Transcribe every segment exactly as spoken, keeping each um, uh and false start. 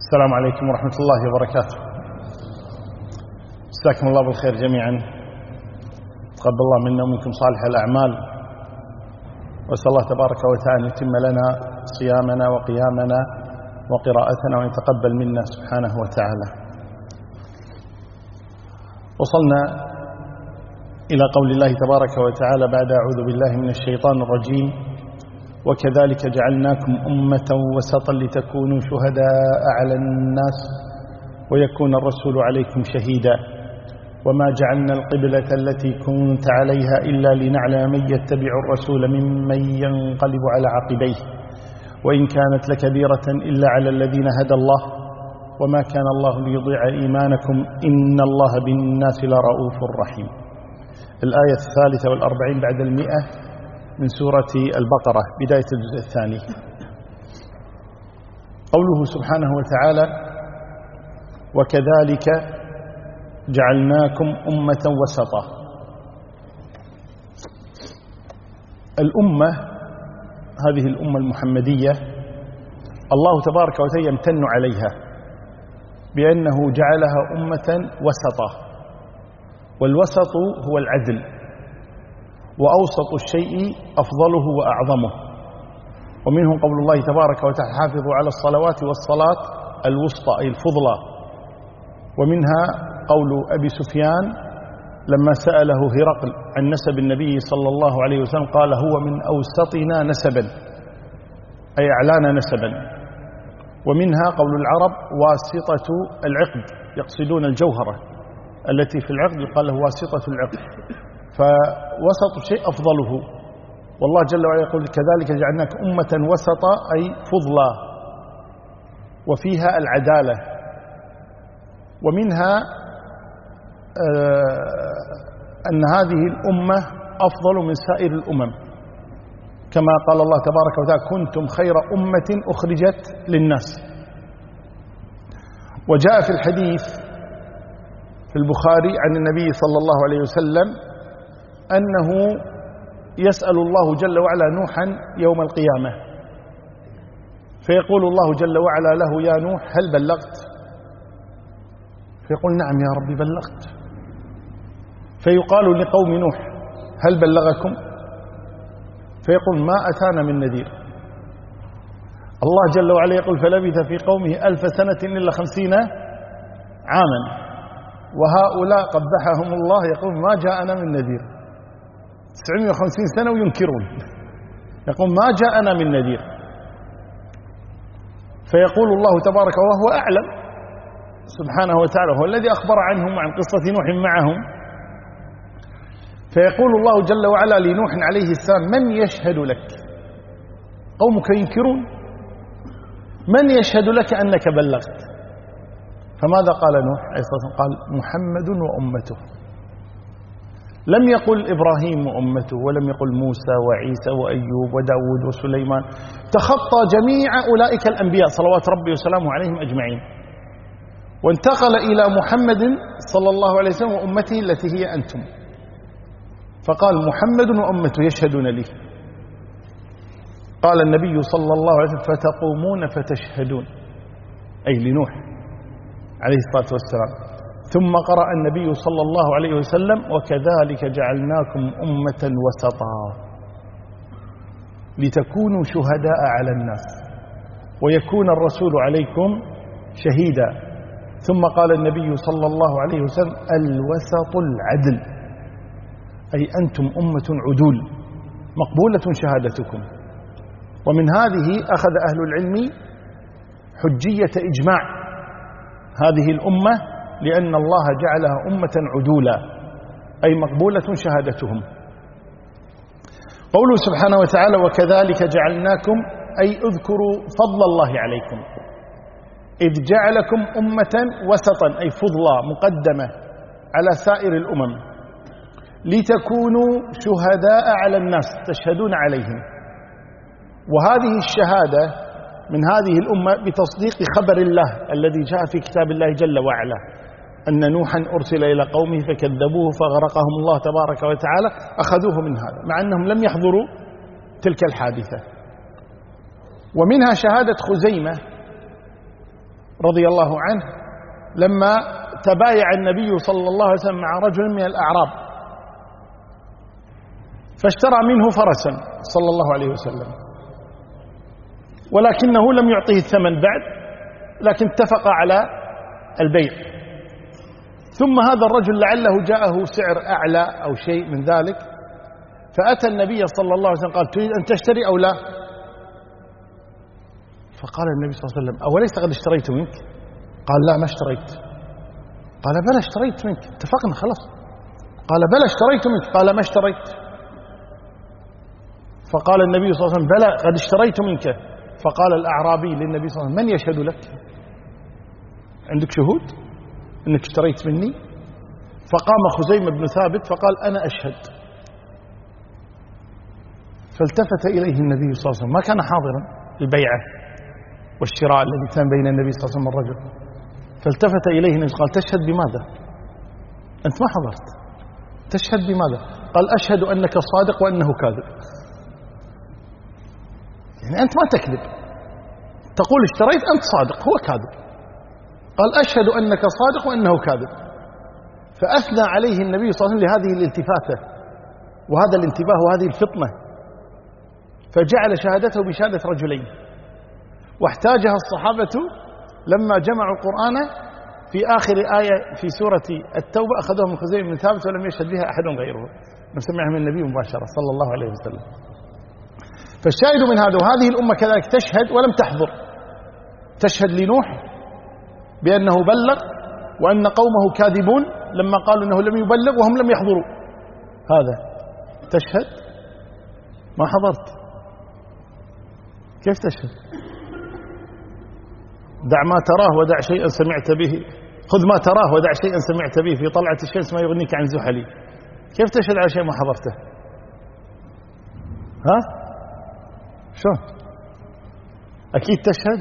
السلام عليكم ورحمة الله وبركاته. جزاكم الله بالخير جميعا، تقبل الله منا ومنكم صالح الأعمال، وأسأل الله تبارك وتعالى أن يتم لنا صيامنا وقيامنا وقراءتنا وأن يتقبل منا سبحانه وتعالى. وصلنا إلى قول الله تبارك وتعالى بعد أعوذ بالله من الشيطان الرجيم: وكذلك جعلناكم أمة وسطا لتكونوا شهداء على الناس ويكون الرسول عليكم شهيدا وما جعلنا القبلة التي كنت عليها إلا لنعلم من يتبع الرسول ممن ينقلب على عقبيه وإن كانت لكبيرة إلا على الذين هدى الله وما كان الله ليضيع إيمانكم إن الله بالناس لرؤوف رحيم. الآية الثالثة والأربعين بعد المئة من سورة البقرة، بداية الجزء الثاني. قوله سبحانه وتعالى: وكذلك جعلناكم أمة وسطا. الأمة هذه الأمة المحمدية الله تبارك وتعالى يمتن عليها بأنه جعلها أمة وسطا، والوسط هو العدل، وأوسط الشيء أفضله وأعظمه. ومنه قول الله تبارك وتعالى: حافظوا على الصلوات والصلاة الوسطى أي الفضلى. ومنها قول أبي سفيان لما سأله هرقل عن نسب النبي صلى الله عليه وسلم قال: هو من أوسطنا نسبا أي أعلانا نسبا. ومنها قول العرب: واسطة العقد، يقصدون الجوهرة التي في العقد يقال له واسطة العقد، فوسط الشيء أفضله. والله جل وعلا يقول: كذلك جعلناك أمة وسطا أي فضلا، وفيها العدالة. ومنها أن هذه الأمة أفضل من سائر الأمم، كما قال الله تبارك وتعالى: كنتم خير أمة أخرجت للناس. وجاء في الحديث في البخاري عن النبي صلى الله عليه وسلم أنه يسأل الله جل وعلا نوحا يوم القيامة، فيقول الله جل وعلا له: يا نوح هل بلغت؟ فيقول: نعم يا ربي بلغت. فيقال لقوم نوح: هل بلغكم؟ فيقول: ما أتانا من نذير. الله جل وعلا يقول: فلبث في قومه ألف سنة إلا خمسين عاما، وهؤلاء قبحهم الله يقول: ما جاءنا من نذير. تسعمائة وخمسين سنة وينكرون، يقول: ما جاءنا من نذير. فيقول الله تبارك وهو أعلم سبحانه وتعالى، هو الذي أخبر عنهم عن قصة نوح معهم. فيقول الله جل وعلا لنوح عليه السلام: من يشهد لك؟ قومك ينكرون، من يشهد لك أنك بلغت؟ فماذا قال نوح عليه الصلاة والسلام؟ قال: محمد وأمته. لم يقل إبراهيم وأمته، ولم يقل موسى وعيسى وأيوب وداود وسليمان، تخطى جميع أولئك الأنبياء صلوات ربي وسلامه عليهم أجمعين، وانتقل إلى محمد صلى الله عليه وسلم وأمته التي هي أنتم، فقال: محمد وأمته يشهدون لي. قال النبي صلى الله عليه وسلم: فتقومون فتشهدون، أي لنوح عليه الصلاة والسلام. ثم قرأ النبي صلى الله عليه وسلم: وكذلك جعلناكم أمة وسطا لتكونوا شهداء على الناس ويكون الرسول عليكم شهيدا. ثم قال النبي صلى الله عليه وسلم: الوسط العدل، أي أنتم أمة عدول مقبولة شهادتكم. ومن هذه أخذ أهل العلم حجية إجماع هذه الأمة، لأن الله جعلها أمة عدولا أي مقبولة شهادتهم. قوله سبحانه وتعالى: وكذلك جعلناكم أي اذكروا فضل الله عليكم، إذ جعلكم أمة وسطا أي فضلا مقدمة على سائر الأمم، لتكونوا شهداء على الناس تشهدون عليهم. وهذه الشهادة من هذه الأمة بتصديق خبر الله الذي جاء في كتاب الله جل وعلا أن نوحا أرسل إلى قومه فكذبوه فغرقهم الله تبارك وتعالى، أخذوه من هذا مع أنهم لم يحضروا تلك الحادثة. ومنها شهادة خزيمة رضي الله عنه لما تبايع النبي صلى الله عليه وسلم مع رجل من الأعراب فاشترى منه فرسا صلى الله عليه وسلم، ولكنه لم يعطيه الثمن بعد، لكن اتفق على البيع. ثم هذا الرجل لعله جاءه سعر أعلى أو شيء من ذلك، فأتى النبي صلى الله عليه وسلم قال: تريد أن تشتري أو لا؟ فقال النبي صلى الله عليه وسلم: أوليس قد اشتريت منك؟ قال: لا، ما اشتريت. قال: بلى اشتريت منك، اتفقنا خلاص. قال: بلى اشتريت منك. قال: ما اشتريت. فقال النبي صلى الله عليه وسلم: بلى قد اشتريت منك. فقال الأعرابي للنبي صلى الله عليه وسلم: من يشهد لك؟ عندك شهود أنك اشتريت مني؟ فقام خزيمة بن ثابت فقال: أنا أشهد. فالتفت إليه النبي صلى الله عليه وسلم، ما كان حاضرا البيعة والشراء الذي كان بين النبي صلى الله عليه وسلم والرجل، فالتفت إليه النبي قال: تشهد بماذا؟ أنت ما حضرت، تشهد بماذا؟ قال: أشهد أنك صادق وأنه كاذب. يعني أنت ما تكذب، تقول اشتريت، أنت صادق، هو كاذب. قال: أشهد أنك صادق وأنه كاذب. فأثنى عليه النبي صلى الله عليه وسلم لهذه الالتفاتة وهذا الانتباه وهذه الفطنة، فجعل شهادته بشهادة رجلين. واحتاجها الصحابة لما جمعوا القرآن في آخر آية في سورة التوبة، أخذوها من خزيمة بن ثابت ولم يشهد بها أحد غيره، نسمعها من النبي مباشرة صلى الله عليه وسلم. فالشاهد من هذا، وهذه الأمة كذلك تشهد ولم تحضر، تشهد لنوح بأنه بلغ وأن قومه كاذبون لما قالوا أنه لم يبلغ وهم لم يحضروا، هذا تشهد ما حضرت، كيف تشهد؟ دع ما تراه ودع شيئا سمعت به، خذ ما تراه ودع شيئا سمعت به، في طلعة الشمس ما يغنيك عن زحلي. كيف تشهد على شيء ما حضرته؟ ها؟ شلون؟ أكيد تشهد؟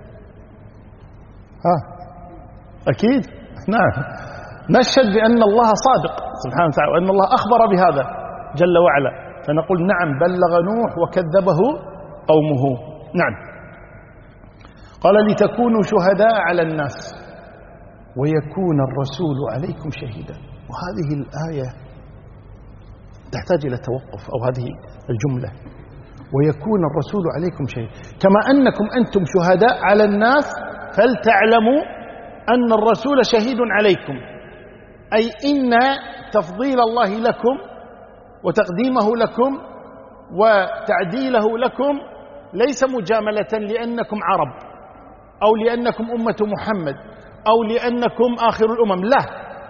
ها؟ أكيد؟ نعم، نشهد بأن الله صادق سبحانه وتعالى وأن الله أخبر بهذا جل وعلا، فنقول نعم بلغ نوح وكذبه قومه. نعم. قال: لتكونوا شهداء على الناس ويكون الرسول عليكم شهيدا. وهذه الآية تحتاج إلى توقف، أو هذه الجملة: ويكون الرسول عليكم شهيدا، كما أنكم أنتم شهداء على الناس فلتعلموا أن الرسول شهيد عليكم، أي إن تفضيل الله لكم وتقديمه لكم وتعديله لكم ليس مجاملة لأنكم عرب أو لأنكم أمة محمد أو لأنكم آخر الأمم، لا،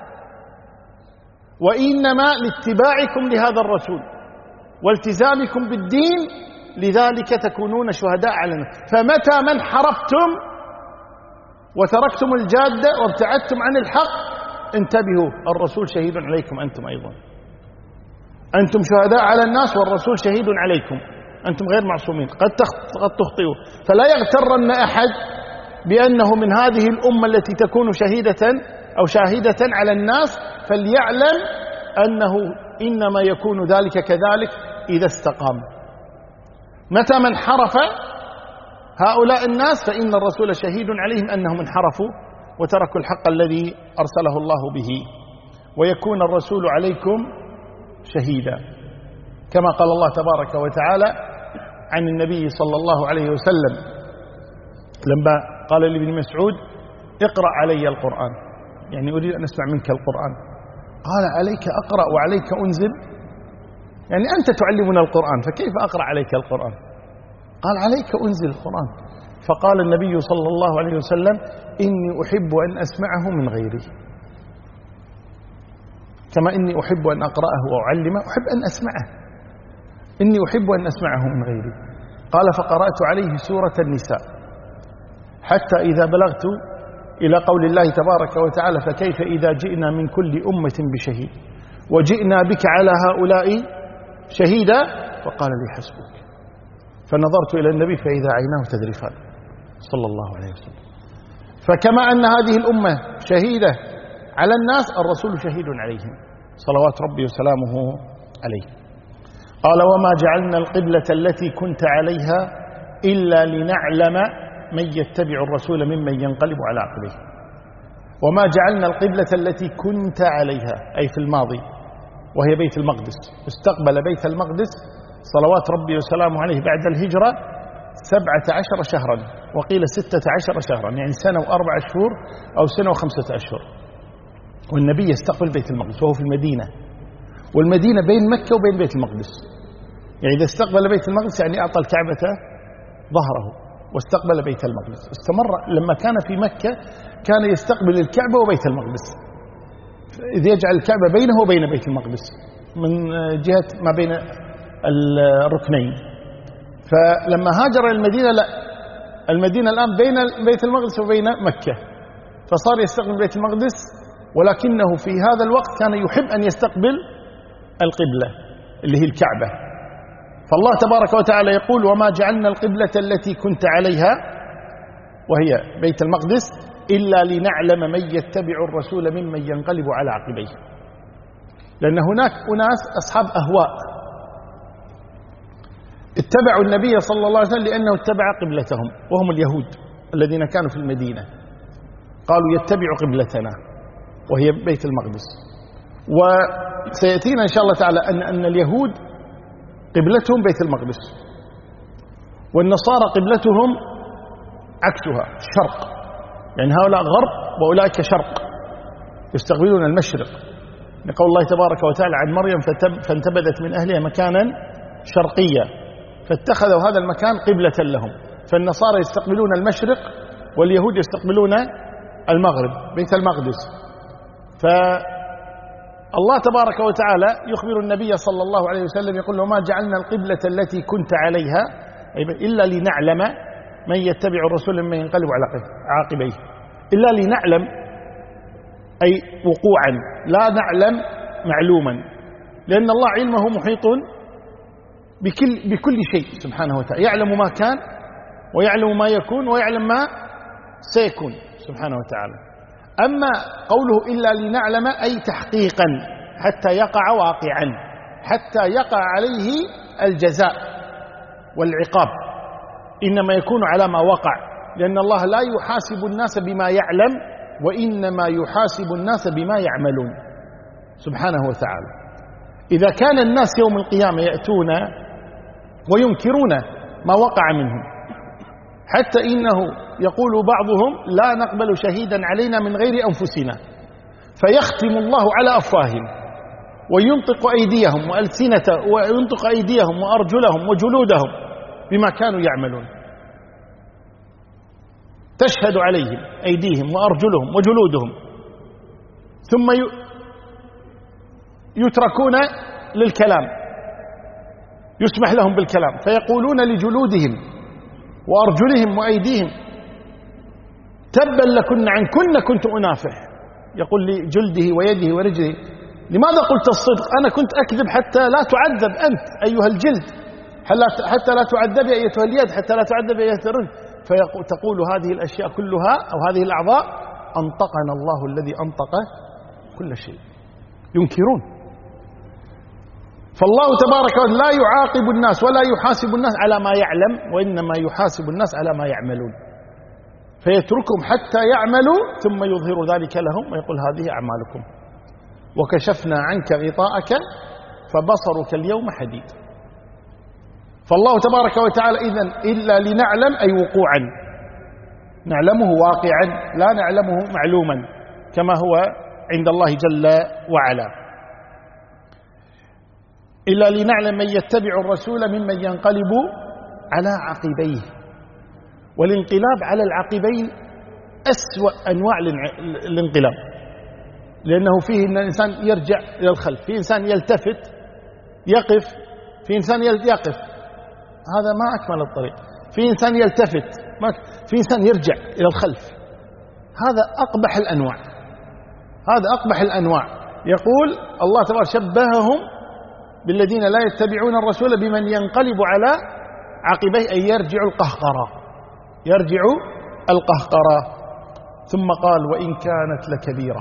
وإنما لاتباعكم لهذا الرسول والتزامكم بالدين، لذلك تكونون شهداء على الناس. فمتى ما انحرفتم وتركتم الجادة وابتعدتم عن الحق انتبهوا، الرسول شهيد عليكم أنتم أيضا، أنتم شهداء على الناس والرسول شهيد عليكم، أنتم غير معصومين، قد تخطئوا. فلا يغترن أحد بأنه من هذه الأمة التي تكون شهيدة أو شاهدة على الناس، فليعلم أنه إنما يكون ذلك كذلك إذا استقام. متى من انحرف هؤلاء الناس فإن الرسول شهيد عليهم أنهم انحرفوا وتركوا الحق الذي أرسله الله به. ويكون الرسول عليكم شهيدا، كما قال الله تبارك وتعالى عن النبي صلى الله عليه وسلم لما قال لابن مسعود: اقرأ علي القرآن، يعني أريد أن أسمع منك القرآن. قال: عليك أقرأ وعليك أنزل؟ يعني أنت تعلمنا القرآن، فكيف أقرأ عليك القرآن؟ قال: عليك أنزل القرآن. فقال النبي صلى الله عليه وسلم: إني أحب أن أسمعه من غيري، كما إني أحب أن أقرأه وأعلمه أحب أن أسمعه، إني أحب أن أسمعه من غيري. قال: فقرأت عليه سورة النساء حتى إذا بلغت إلى قول الله تبارك وتعالى: فكيف إذا جئنا من كل أمة بشهيد وجئنا بك على هؤلاء شهيدا، فقال لي: حسبك. فنظرت إلى النبي فإذا عيناه تذرفان صلى الله عليه وسلم. فكما أن هذه الأمة شهيدة على الناس، الرسول شهيد عليهم صلوات ربي وسلامه عليه. قال: وما جعلنا القبلة التي كنت عليها إلا لنعلم من يتبع الرسول ممن ينقلب على عقبيه. وما جعلنا القبلة التي كنت عليها، أي في الماضي، وهي بيت المقدس. استقبل بيت المقدس صلوات ربي وسلامه عليه بعد الهجرة سبعة عشر شهرا، وقيل ستة عشر شهرا، يعني سنة وأربع شهور أو سنة وخمسة أشهر، والنبي يستقبل بيت المقدس وهو في المدينة، والمدينة بين مكة وبين بيت المقدس. يعني إذا استقبل بيت المقدس يعني أعطى الكعبة ظهره واستقبل بيت المقدس. استمر لما كان في مكة كان يستقبل الكعبة وبيت المقدس، إذ يجعل الكعبة بينه وبين بيت المقدس من جهة ما بين الركنين. فلما هاجر إلى المدينة لا، المدينة الآن بين بيت المقدس وبين مكة، فصار يستقبل بيت المقدس، ولكنه في هذا الوقت كان يحب أن يستقبل القبلة اللي هي الكعبة. فالله تبارك وتعالى يقول: وما جعلنا القبلة التي كنت عليها، وهي بيت المقدس، إلا لنعلم من يتبع الرسول ممن ينقلب على عقبيه. لأن هناك أناس أصحاب أهواء اتبعوا النبي صلى الله عليه وسلم لأنه اتبع قبلتهم، وهم اليهود الذين كانوا في المدينة، قالوا يتبع قبلتنا وهي بيت المقدس. وسيأتينا إن شاء الله تعالى أن, أن اليهود قبلتهم بيت المقدس، والنصارى قبلتهم عكسها الشرق، يعني هؤلاء غرب وأولئك شرق، يستقبلون المشرق، لقول الله تبارك وتعالى عن مريم: فانتبذت من أهلها مكانا شرقيا فاتخذوا هذا المكان قبلة لهم. فالنصارى يستقبلون المشرق واليهود يستقبلون المغرب بيت المقدس. فالله تبارك وتعالى يخبر النبي صلى الله عليه وسلم يقول: وما جعلنا القبلة التي كنت عليها إلا لنعلم من يتبع الرسول ممن ينقلب على عاقبيه. إلا لنعلم أي وقوعا، لا نعلم معلوما، لأن الله علمه محيط بكل, بكل شيء سبحانه وتعالى، يعلم ما كان ويعلم ما يكون ويعلم ما سيكون سبحانه وتعالى. أما قوله إلا لنعلم أي تحقيقا، حتى يقع واقعا، حتى يقع عليه الجزاء والعقاب، إنما يكون على ما وقع، لأن الله لا يحاسب الناس بما يعلم، وإنما يحاسب الناس بما يعملون سبحانه وتعالى. إذا كان الناس يوم القيامة يأتون وينكرون ما وقع منهم، حتى إنه يقول بعضهم: لا نقبل شهيدا علينا من غير أنفسنا، فيختم الله على أفواههم وينطق أيديهم وألسنة وينطق أيديهم وأرجلهم وجلودهم بما كانوا يعملون، تشهد عليهم أيديهم وأرجلهم وجلودهم، ثم يتركون للكلام، يسمح لهم بالكلام، فيقولون لجلودهم وأرجلهم وأيديهم: تبا لكن عن كن كنت أنافح. يقول لجلده ويده ورجله: لماذا قلت الصدق؟ أنا كنت أكذب حتى لا تعذب أنت أيها الجلد، حتى لا تعذب أيتها اليد، حتى لا تعذب أيتها الرجل. فتقول هذه الأشياء كلها أو هذه الأعضاء: أنطقنا الله الذي أنطق كل شيء. ينكرون. فالله تبارك وتعالى لا يعاقب الناس ولا يحاسب الناس على ما يعلم، وإنما يحاسب الناس على ما يعملون، فيتركهم حتى يعملوا ثم يظهر ذلك لهم ويقول: هذه أعمالكم وكشفنا عنك غطاءك فبصرك اليوم حديد. فالله تبارك وتعالى إذن إلا لنعلم أي وقوعا، نعلمه واقعا لا نعلمه معلوما كما هو عند الله جل وعلا. إلا لنعلم من يتبع الرسول ممن ينقلب على عقبيه. والانقلاب على العقبين أسوأ أنواع الانقلاب، لأنه فيه أن الإنسان يرجع إلى الخلف، في إنسان يلتفت يقف، في إنسان يقف، هذا ما أكمل الطريق، في إنسان يلتفت، في إنسان يرجع إلى الخلف. هذا أقبح الأنواع، هذا أقبح الأنواع. يقول الله تبارك شبههم بالذين لا يتبعون الرسول بمن ينقلب على عقبيه، أي يرجع القهقرة، يرجع القهقرة. ثم قال: وإن كانت لكبيرة،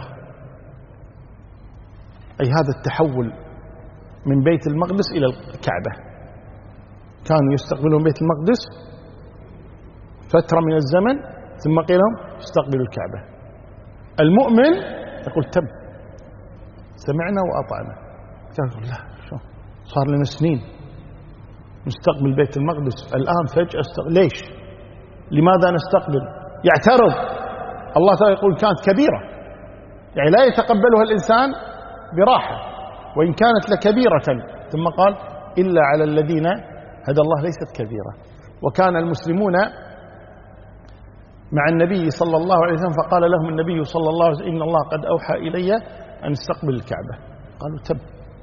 أي هذا التحول من بيت المقدس إلى الكعبة. كانوا يستقبلون بيت المقدس فترة من الزمن ثم قيل لهم استقبلوا الكعبة. المؤمن يقول تم، سمعنا وأطعنا. يقول لا، شو صار لنا سنين نستقبل بيت المقدس، الآن فجأة استقبل. ليش؟ لماذا نستقبل؟ يعترض. الله تعالى يقول كانت كبيرة، يعني لا يتقبلها الإنسان براحة، وإن كانت لكبيرة. ثم قال إلا على الذين هدى الله ليست كبيرة. وكان المسلمون مع النبي صلى الله عليه وسلم، فقال لهم النبي صلى الله عليه وسلم إن الله قد أوحى إلي أن استقبل الكعبة. قالوا تب،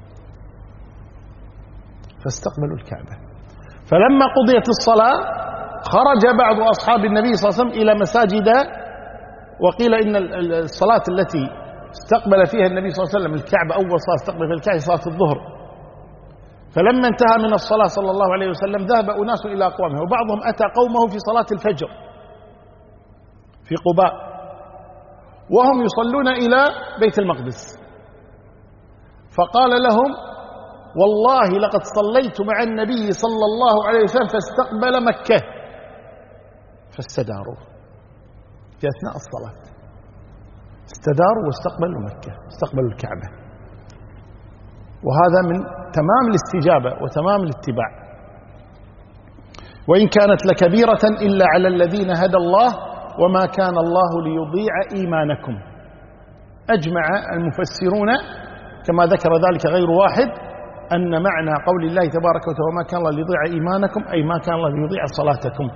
فاستقبلوا الكعبة. فلما قضيت الصلاة خرج بعض أصحاب النبي صلى الله عليه وسلم إلى مساجد، وقيل إن الصلاة التي استقبل فيها النبي صلى الله عليه وسلم الكعبة، أول صلاة استقبل في الكعبة صلاة الظهر. فلما انتهى من الصلاة صلى الله عليه وسلم ذهب أناس إلى أقوامه، وبعضهم أتى قومه في صلاة الفجر في قباء وهم يصلون إلى بيت المقدس، فقال لهم والله لقد صليت مع النبي صلى الله عليه وسلم فاستقبل مكة، فاستداروا في أثناء الصلاة، استداروا واستقبلوا مكة، استقبلوا الكعبة. وهذا من تمام الاستجابة وتمام الاتباع. وإن كانت لكبيرة إلا على الذين هدى الله وما كان الله ليضيع إيمانكم. أجمع المفسرون كما ذكر ذلك غير واحد أن معنى قول الله تبارك وتعالى وما كان الله ليضيع إيمانكم أي ما كان الله ليضيع صلاتكم،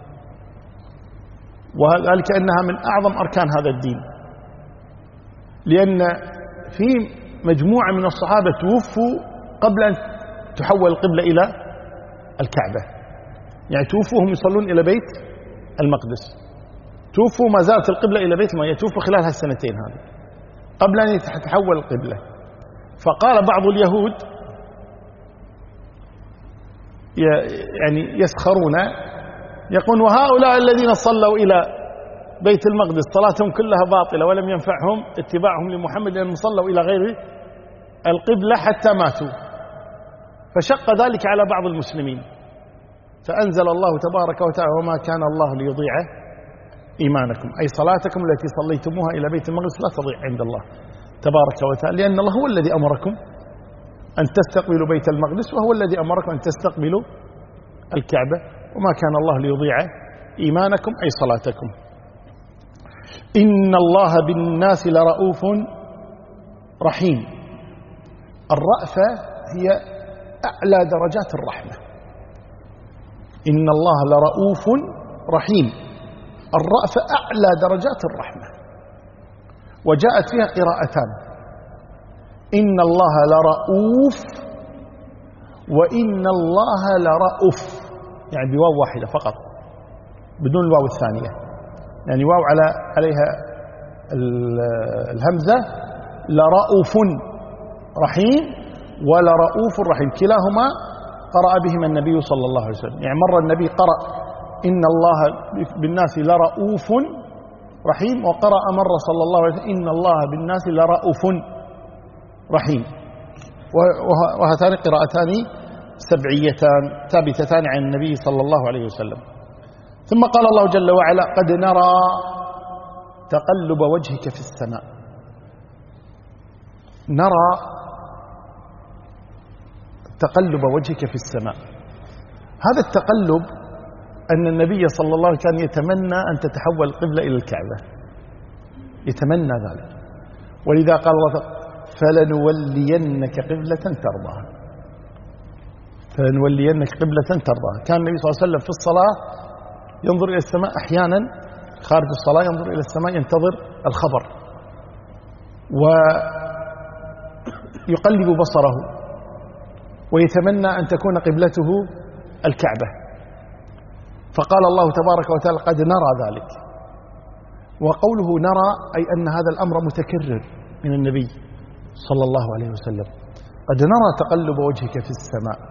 وذلك أنها من أعظم أركان هذا الدين، لأن في مجموعة من الصحابة توفوا قبل أن تحول القبلة إلى الكعبة، يعني توفوا هم يصلون إلى بيت المقدس، توفوا ما زالت القبلة إلى بيت المقدس، توفوا خلال هالسنتين هذه قبل أن تتحول القبلة. فقال بعض اليهود يعني يسخرون، يقول وهؤلاء الذين صلوا إلى بيت المقدس صلاتهم كلها باطلة ولم ينفعهم اتباعهم لمحمد لأنهم صلوا إلى غير القبلة حتى ماتوا. فشق ذلك على بعض المسلمين، فأنزل الله تبارك وتعالى وما كان الله ليضيع إيمانكم أي صلاتكم التي صليتموها إلى بيت المقدس لا تضيع عند الله تبارك وتعالى، لأن الله هو الذي أمركم أن تستقبلوا بيت المقدس، وهو الذي أمركم أن تستقبلوا الكعبة، وما كان الله ليضيع إيمانكم أي صلاتكم. إن الله بالناس لرؤوف رحيم. الرأفة هي أعلى درجات الرحمة. إن الله لرؤوف رحيم، الرأفة أعلى درجات الرحمة. وجاءت فيها قراءتان، إن الله لرؤوف وإن الله لرؤوف، يعني بواو واحدة فقط بدون الواو الثانية، يعني واو على عليها الهمزة. لرؤوف رحيم ولرؤوف رحيم، كلاهما قرأ بهما النبي صلى الله عليه وسلم. يعني مرة النبي قرأ إن الله بالناس لرؤوف رحيم، وقرأ مرة صلى الله عليه وسلم إن الله بالناس لرؤوف رحيم. وهاتان قراءتان سبعيتان ثابتتان عن النبي صلى الله عليه وسلم. ثم قال الله جل وعلا قد نرى تقلب وجهك في السماء. نرى تقلب وجهك في السماء، هذا التقلب أن النبي صلى الله عليه وسلم كان يتمنى أن تتحول القبلة إلى الكعبة، يتمنى ذلك. ولذا قال الله فلنولينك قبلة ترضاها، فلنولينك قبلة ترضاها. كان النبي صلى الله عليه وسلم في الصلاة ينظر إلى السماء، أحيانا خارج الصلاة ينظر إلى السماء ينتظر الخبر ويقلب بصره ويتمنى أن تكون قبلته الكعبة. فقال الله تبارك وتعالى قد نرى ذلك. وقوله نرى أي أن هذا الأمر متكرر من النبي صلى الله عليه وسلم. قد نرى تقلب وجهك في السماء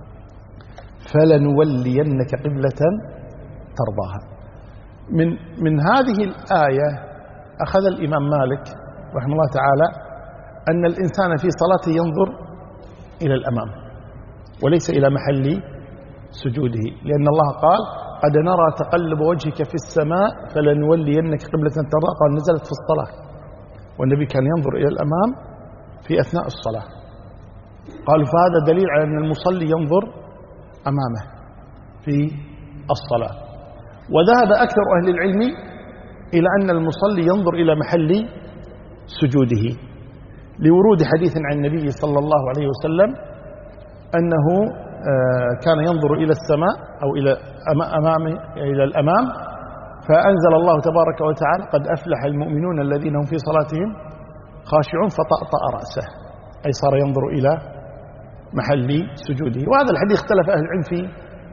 فلنولينك قبلة ترضاها. من من هذه الآية أخذ الإمام مالك رحمه الله تعالى أن الإنسان في صلاته ينظر إلى الأمام وليس إلى محل سجوده، لأن الله قال قد نرى تقلب وجهك في السماء فلنولينك قبلة ترضاها. قال نزلت في الصلاة، والنبي كان ينظر إلى الأمام في أثناء الصلاة. قالوا فهذا دليل على أن المصلي ينظر أمامه في الصلاة. وذهب أكثر أهل العلم إلى أن المصلي ينظر إلى محل سجوده، لورود حديث عن النبي صلى الله عليه وسلم أنه كان ينظر إلى السماء أو إلى أمامه إلى الأمام، فأنزل الله تبارك وتعالى قد أفلح المؤمنون الذين هم في صلاتهم خاشعون، فطأطأ رأسه، أي صار ينظر إلى محل سجوده. وهذا الحديث اختلف أهل العلم في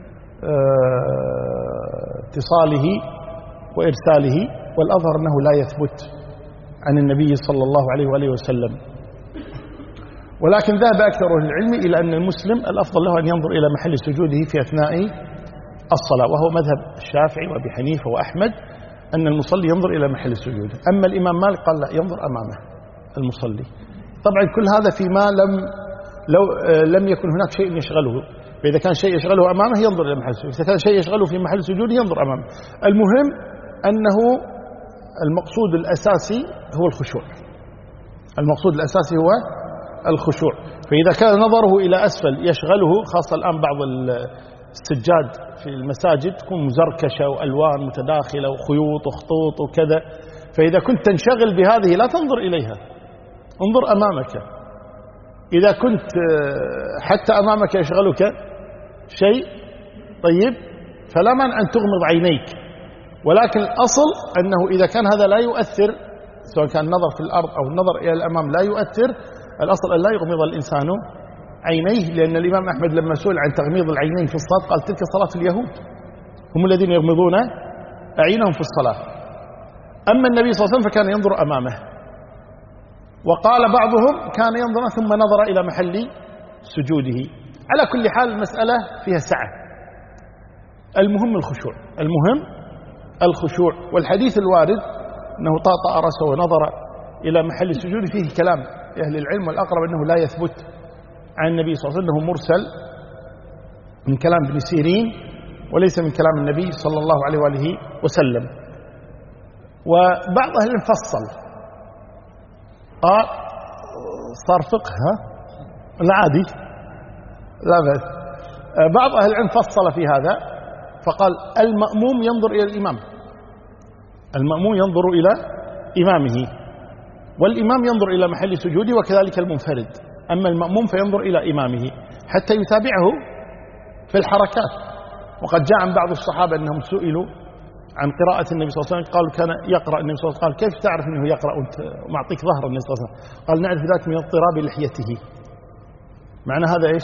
اتصاله وإرساله، والأظهر أنه لا يثبت عن النبي صلى الله عليه وآله وسلم. ولكن ذهب أكثر أهل العلم إلى أن المسلم الأفضل له أن ينظر إلى محل سجوده في أثناء الصلاة، وهو مذهب الشافعي وأبي حنيفة وأحمد أن المصلي ينظر إلى محل سجوده. أما الإمام مالك قال لا، ينظر أمامه المصلي. طبعا كل هذا فيما لم لو لم يكن هناك شيء يشغله، فإذا كان شيء يشغله أمامه ينظر إلى محل سجوده، إذا كان شيء يشغله في محل سجوده ينظر أمامه. المهم أنه المقصود الأساسي هو الخشوع، المقصود الأساسي هو الخشوع. فإذا كان نظره إلى أسفل يشغله، خاصة الآن بعض السجاد في المساجد تكون مزركشة وألوان متداخلة وخيوط وخطوط وكذا، فإذا كنت تنشغل بهذه لا تنظر إليها، انظر أمامك. إذا كنت حتى أمامك يشغلك شيء طيب فلا مانع أن تغمض عينيك، ولكن الأصل أنه إذا كان هذا لا يؤثر، سواء كان النظر في الأرض أو النظر إلى الأمام لا يؤثر، الأصل أن لا يغمض الإنسان عينيه، لأن الإمام أحمد لما سئل عن تغميض العينين في الصلاة قال تلك صلاة اليهود، هم الذين يغمضون أعينهم في الصلاة. أما النبي صلى الله عليه وسلم فكان ينظر أمامه. وقال بعضهم كان ينظر ثم نظر إلى محل سجوده. على كل حال المسألة فيها سعة، المهم الخشوع، المهم الخشوع. والحديث الوارد أنه طأطأ رأسه ونظر إلى محل سجوده فيه كلام أهل العلم، والأقرب أنه لا يثبت عن النبي صلى الله عليه وسلم، أنه مرسل من كلام ابن سيرين وليس من كلام النبي صلى الله عليه وآله وسلم. وبعض أهل فصل قال صار فقه العادي لا بأس. بعض أهل العلم فصل في هذا فقال المأموم ينظر إلى الإمام، المأموم ينظر إلى إمامه، والإمام ينظر إلى محل سجوده، وكذلك المنفرد. أما المأموم فينظر إلى إمامه حتى يتابعه في الحركات. وقد جاء عن بعض الصحابة أنهم سئلوا عن قراءة النبي صلى الله عليه وسلم، قالوا كان يقرأ النبي صلى الله عليه وسلم، قال كيف تعرف أنه يقرأ وأنت معطيك ظهر النبي صلى الله عليه وسلم؟ قال نعرف ذلك من اضطراب لحيته. معنى هذا إيش؟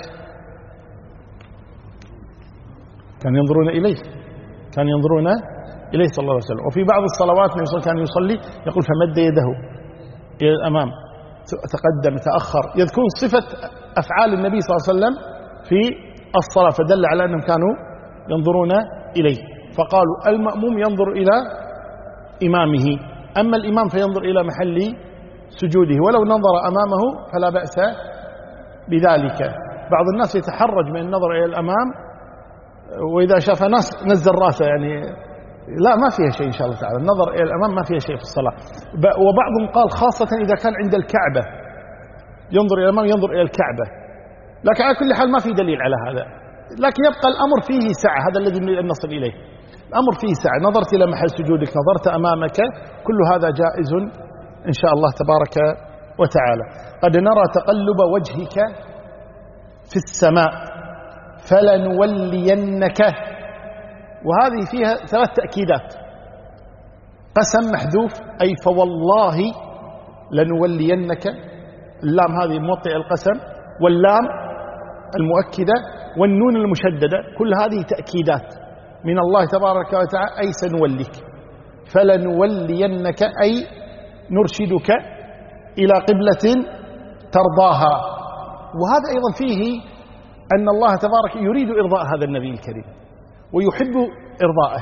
كان ينظرون إليه، كان ينظرون إليه صلى الله عليه وسلم. وفي بعض الصلوات النبي صلى الله عليه وسلم كان يصلي يقول فمد يده إلى الأمام، تقدم تأخر، يذكرون صفة أفعال النبي صلى الله عليه وسلم في الصلاة، فدل على أنهم كانوا ينظرون إليه. فقالوا المأموم ينظر إلى إمامه، أما الإمام فينظر إلى محل سجوده، ولو نظر أمامه فلا بأس بذلك. بعض الناس يتحرج من النظر إلى الأمام، وإذا شاف ناس نزل راسه، يعني لا، ما فيها شيء إن شاء الله تعالى، النظر إلى الأمام ما فيها شيء في الصلاة. وبعضهم قال خاصة إذا كان عند الكعبة ينظر إلى الأمام، ينظر إلى الكعبة. لكن على كل حال ما في دليل على هذا، لكن يبقى الأمر فيه سعة، هذا الذي نريد أن نصل إليه. الأمر فيه سعة، نظرت إلى محل سجودك، نظرت أمامك، كل هذا جائز إن شاء الله تبارك وتعالى. قد نرى تقلب وجهك في السماء فلنولينك، وهذه فيها ثلاث تأكيدات. قسم محذوف، أي فوالله لنولينك، اللام هذه موطئ القسم، واللام المؤكدة، والنون المشددة، كل هذه تأكيدات من الله تبارك وتعالى، أي سنوليك. فلنولينك أي نرشدك إلى قبلة ترضاها. وهذا أيضا فيه أن الله تبارك يريد إرضاء هذا النبي الكريم ويحب إرضاءه،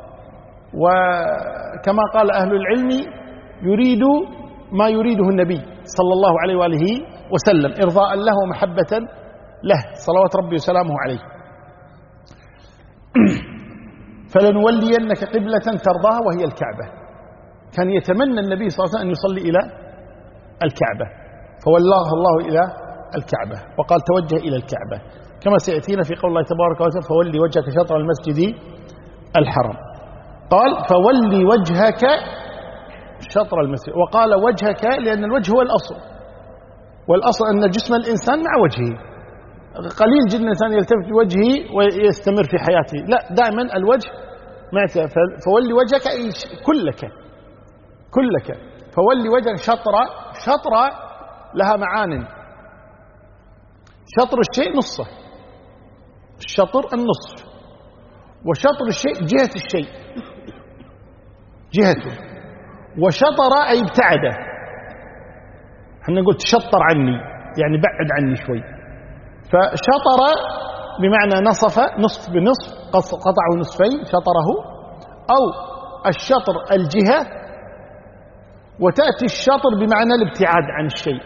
وكما قال أهل العلم يريد ما يريده النبي صلى الله عليه وآله وسلم إرضاء له ومحبة له صلوات ربي وسلامه عليه. فلنولينك قبلة ترضاها وهي الكعبة. كان يتمنى النبي صلى الله عليه وسلم أن يصلي إلى الكعبة، فولاه الله إلى الكعبة وقال توجه إلى الكعبة، كما سيأتينا في قول الله تبارك وتعالى فولي وجهك شطر المسجد الحرام. قال فولي وجهك شطر المسجد، وقال وجهك لأن الوجه هو الأصل، والأصل أن جسم الإنسان مع وجهه، قليل جدا الإنسان يلتفت بوجهه ويستمر في حياته، لا دائما الوجه معك. فولي وجهك أي كلك كلك، فولي وجهك شطر. شطر لها معان، شطر الشيء نصه، الشطر النصف، وشطر الشيء جهة الشيء جهته، وشطر أي ابتعده. احنا نقول تشطر عني يعني بعد عني شوي، فشطر بمعنى نصف، نصف بنصف، قطعه نصفين شطره، أو الشطر الجهة، وتأتي الشطر بمعنى الابتعاد عن الشيء.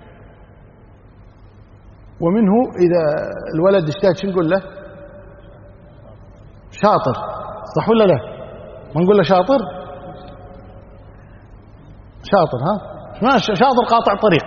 ومنه إذا الولد اجتهد شو نقول له؟ شاطر، صح ولا لا؟ ما نقول له شاطر؟ شاطر ها؟ ما شاطر قاطع طريق.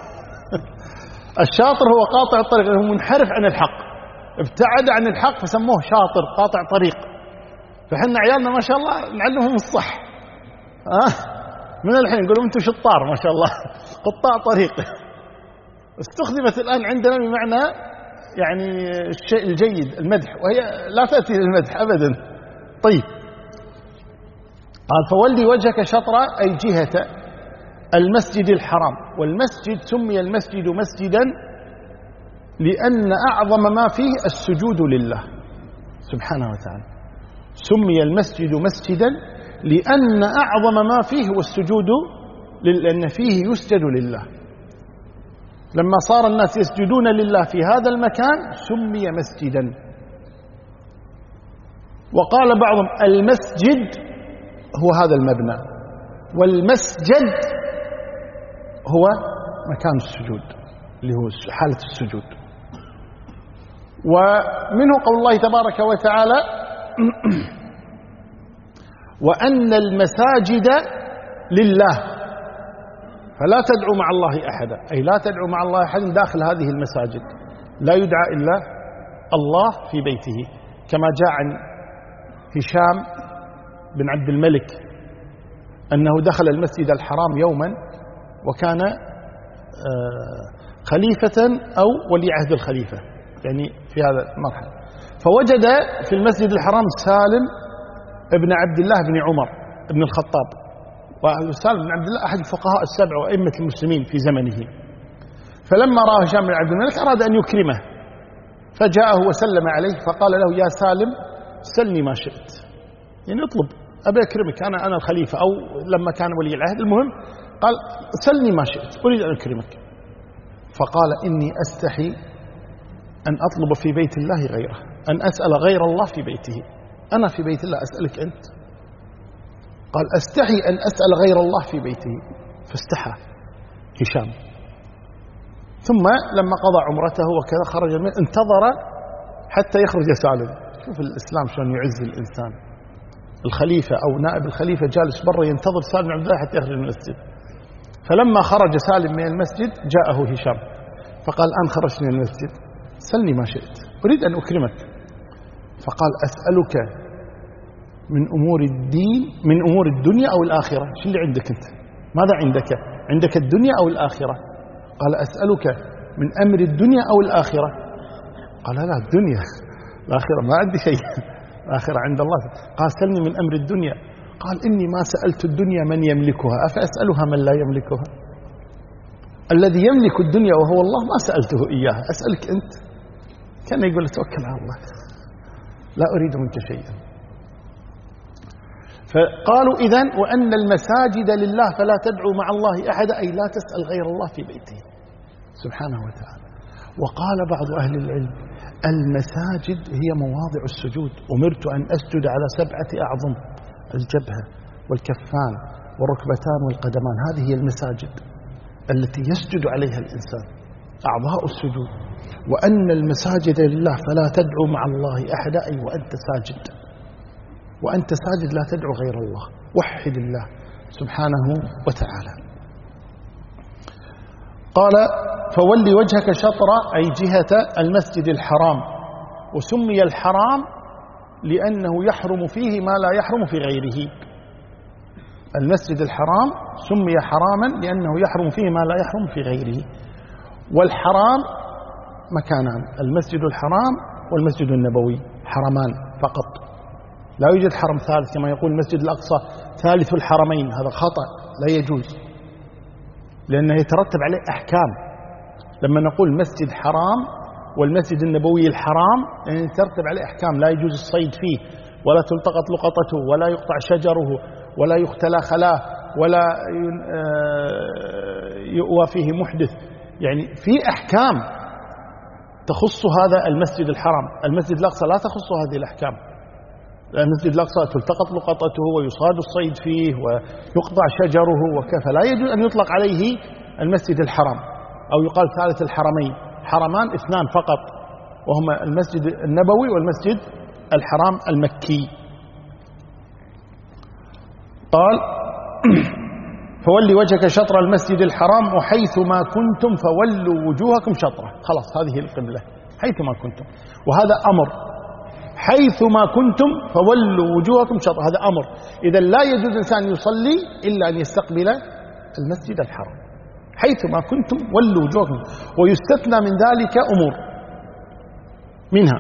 الشاطر هو قاطع الطريق، هو منحرف عن الحق، ابتعد عن الحق فسموه شاطر قاطع طريق. فحنا عيالنا ما شاء الله نعلمهم الصح، ها؟ من الحين يقولوا انتم شطار ما شاء الله، قطاع طريق. استخدمت الآن عندنا بمعنى يعني الشيء الجيد، المدح، وهي لا تأتي للمدح أبدا. طيب قال فولي وجهك شطر أي جهة المسجد الحرام. والمسجد سمي المسجد مسجدا لأن أعظم ما فيه السجود لله سبحانه وتعالى. سمي المسجد مسجدا لأن أعظم ما فيه هو السجود، لأن فيه يسجد لله. لما صار الناس يسجدون لله في هذا المكان سمي مسجدا. وقال بعضهم المسجد هو هذا المبنى، والمسجد هو مكان السجود اللي هو حالة السجود. ومنه قول الله تبارك وتعالى وأن المساجد لله فلا تدعوا مع الله أحدا، أي لا تدعوا مع الله أحدا داخل هذه المساجد، لا يدعى إلا الله في بيته، كما جاء عن هشام بن عبد الملك أنه دخل المسجد الحرام يوما وكان خليفة أو ولي عهد الخليفة، يعني في هذا المرحلة، فوجد في المسجد الحرام سالم ابن عبد الله بن عمر بن الخطاب. وسالم بن عبد الله أحد الفقهاء السبع وأئمة المسلمين في زمنه. فلما رأى هشام بن عبد الملك أراد أن يكرمه، فجاءه وسلم عليه فقال له يا سالم سلني ما شئت، يعني اطلب، أبي أكرمك، أنا أنا الخليفة، أو لما كان ولي العهد، المهم قال سلني ما شئت أريد أن أكرمك. فقال إني أستحي أن أطلب في بيت الله غيره، أن أسأل غير الله في بيته، أنا في بيت الله أسألك أنت؟ قال أستحي أن أسأل غير الله في بيته، فاستحى هشام. ثم لما قضى عمرته وكذا خرج المسجد، انتظر حتى يخرج سالم. شوف الإسلام شلون يعز الإنسان. الخليفة أو نائب الخليفة جالس برا ينتظر سالم بن عبد الله حتى يخرج من المسجد. فلما خرج سالم من المسجد جاءه هشام فقال الآن خرجت من المسجد سلني ما شئت أريد أن أكرمك. فقال أسألك من أمور الدين، من أمور الدنيا أو الآخرة؟ شو اللي عندك أنت؟ ماذا عندك؟ عندك الدنيا أو الآخرة؟ قال أسألك من أمر الدنيا أو الآخرة؟ قال لا الدنيا، الآخرة ما عندي شيء، الآخرة عند الله. قال سلني من أمر الدنيا. قال إني ما سألت الدنيا من يملكها أفأسألها من لا يملكها؟ الذي يملك الدنيا وهو الله ما سألته إياها، أسألك أنت. كان يقول توكل على الله، لا أريد منك شيئا. فقالوا إذن وأن المساجد لله فلا تدعوا مع الله أحد، أي لا تسأل غير الله في بيته سبحانه وتعالى. وقال بعض أهل العلم المساجد هي مواضع السجود، أمرت أن أسجد على سبعة أعظم، الجبهة والكفان والركبتان والقدمان، هذه هي المساجد التي يسجد عليها الإنسان، أعضاء السجود. وأن المساجد لله فلا تدعوا مع الله أحدا، أي وأنت ساجد. وأنت ساجد لا تدعو غير الله، وحد الله سبحانه وتعالى. قال فولي وجهك شطر أي جهة المسجد الحرام، وسمي الحرام لأنه يحرم فيه ما لا يحرم في غيره. المسجد الحرام سمي حراما لأنه يحرم فيه ما لا يحرم في غيره. والحرام مكانان، المسجد الحرام والمسجد النبوي، حرمان فقط، لا يوجد حرم ثالث كما يقول المسجد الأقصى ثالث الحرمين، هذا خطأ لا يجوز، لأنه يترتب عليه أحكام. لما نقول مسجد حرام والمسجد النبوي الحرام يعني يترتب عليه أحكام، لا يجوز الصيد فيه، ولا تلتقط لقطته، ولا يقطع شجره، ولا يختلى خلاه، ولا يؤوى فيه محدث. يعني في أحكام تخص هذا المسجد الحرام. المسجد الأقصى لا تخص هذه الأحكام. المسجد الأقصى تلتقط لقطته ويصاد الصيد فيه ويقطع شجره وكفى، لا يجوز أن يطلق عليه المسجد الحرام أو يقال ثالث الحرمين. حرمان اثنان فقط، وهما المسجد النبوي والمسجد الحرام المكي. قال فولي وجهك شطر المسجد الحرام وحيث ما كنتم فولوا وجوهكم شطره. خلاص هذه القبلة حيث ما كنتم، وهذا أمر. حيث ما كنتم فولوا وجوهكم شطره، هذا أمر. إذا لا يجوز إنسان يصلي إلا أن يستقبل المسجد الحرام. حيث ما كنتم ولوا وجوهكم. ويستثنى من ذلك أمور، منها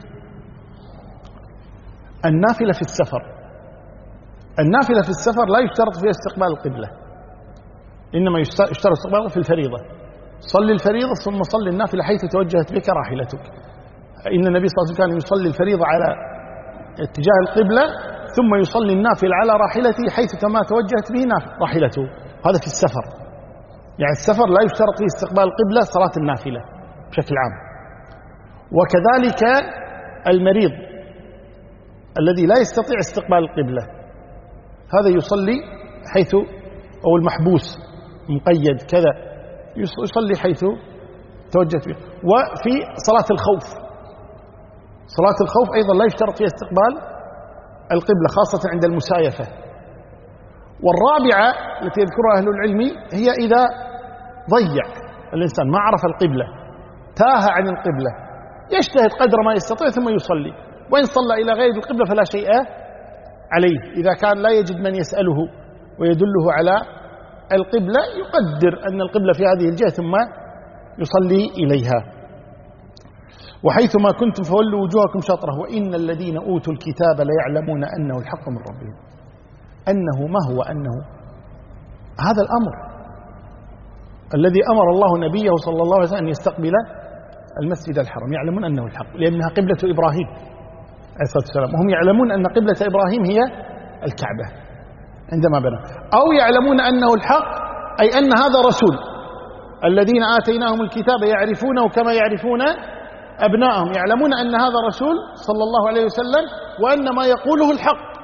النافلة في السفر. النافلة في السفر لا يشترط فيها استقبال القبلة، إنما يشترط استقبالها في الفريضة. صلي الفريضة ثم صلي النافلة حيث توجهت بك راحلتك. إن النبي صلى الله عليه وسلم كان يصلي الفريضة على اتجاه القبلة ثم يصلي النافلة على راحلته حيث ما توجهت به راحلته. هذا في السفر. يعني السفر لا يشترط فيه استقبال القبلة، صلاة النافلة بشكل عام. وكذلك المريض الذي لا يستطيع استقبال القبلة، هذا يصلي حيث، أو المحبوس مقيد كذا يصلي حيث توجهت به. وفي صلاة الخوف، صلاة الخوف أيضا لا يشترط فيها استقبال القبلة خاصة عند المسايفة. والرابعة التي يذكرها أهل العلم هي إذا ضيع الإنسان ما عرف القبلة، تاه عن القبلة، يجتهد قدر ما يستطيع ثم يصلي، وإن صلى إلى غير القبلة فلا شيء عليه. إذا كان لا يجد من يسأله ويدله على القبلة يقدر أن القبلة في هذه الجهة ثم يصلي إليها. وحيث ما كنتم فولوا وجوهكم شطره وإن الذين أوتوا الكتاب ليعلمون أنه الحق من ربهم. أنه ما هو أنه؟ هذا الأمر الذي أمر الله نبيه صلى الله عليه وسلم أن يستقبل المسجد الحرام، يعلمون أنه الحق لأنها قبلة إبراهيم عليه الصلاة والسلام، وهم يعلمون أن قبلة إبراهيم هي الكعبة عندما بنى. أو يعلمون أنه الحق أي أن هذا رسول الذين آتيناهم الكتاب يعرفونه كما يعرفون أبنائهم، يعلمون أن هذا رسول صلى الله عليه وسلم وأن ما يقوله الحق.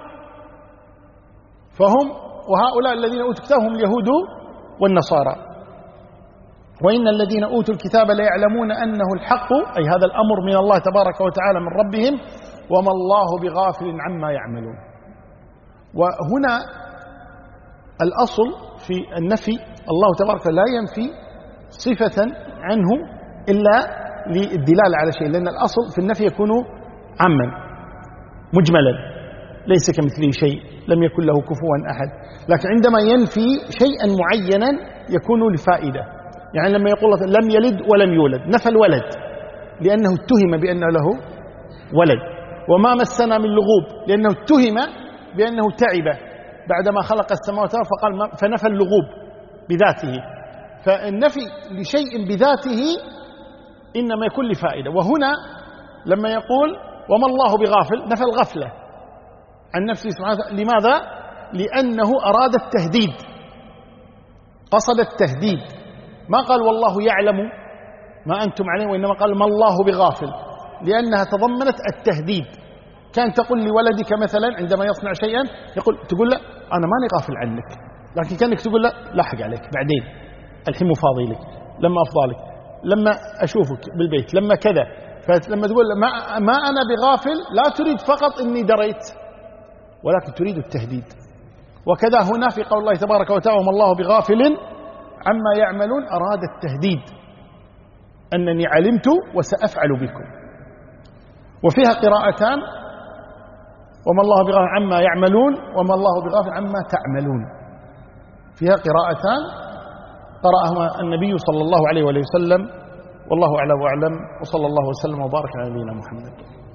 فهم وهؤلاء الذين أوتوا الكتاب هم اليهود والنصارى. وإن الذين أوتوا الكتاب ليعلمون أنه الحق أي هذا الأمر من الله تبارك وتعالى من ربهم وما الله بغافل عما يعملون. وهنا الأصل في النفي الله تبارك لا ينفي صفة عنه إلا للدلالة على شيء، لأن الأصل في النفي يكون عاما مجملا ليس كمثله شيء لم يكن له كفوا أحد. لكن عندما ينفي شيئا معينا يكون لفائدة. يعني لما يقول لم يلد ولم يولد، نفى الولد لأنه اتهم بأن له ولد. وما مسنا من لغوب لأنه اتهم بأنه تعب بعدما خلق السماوات فقال فنفى اللغوب بذاته. فالنفي لشيء بذاته إنما يكون لفائدة. وهنا لما يقول وما الله بغافل نفى الغفلة عن نفسه سبحانه وتعالى. لماذا؟ لأنه أراد التهديد، قصد التهديد، ما قال والله يعلم ما أنتم عليه، وإنما قال ما الله بغافل لأنها تضمنت التهديد. كان تقول لولدك مثلا عندما يصنع شيئا يقول تقول لا أنا ماني غافل عنك، لكن كانك تقول لا لاحق عليك بعدين، الحين مفاضي لك، لما أفضالك، لما أشوفك بالبيت، لما كذا. فلما تقول ما, ما أنا بغافل لا تريد فقط إني دريت، ولكن تريد التهديد. وكذا هنا في قول الله تبارك وتعالى وما الله بغافل عما يعملون، أراد التهديد أنني علمت وسأفعل بكم. وفيها قراءتان وما الله بغافل عما يعملون وما الله بغافل عما تعملون، فيها قراءتان قرأهما النبي صلى الله عليه وسلم، والله أعلم وأعلم، وصلى الله وسلم وبارك على نبينا محمد.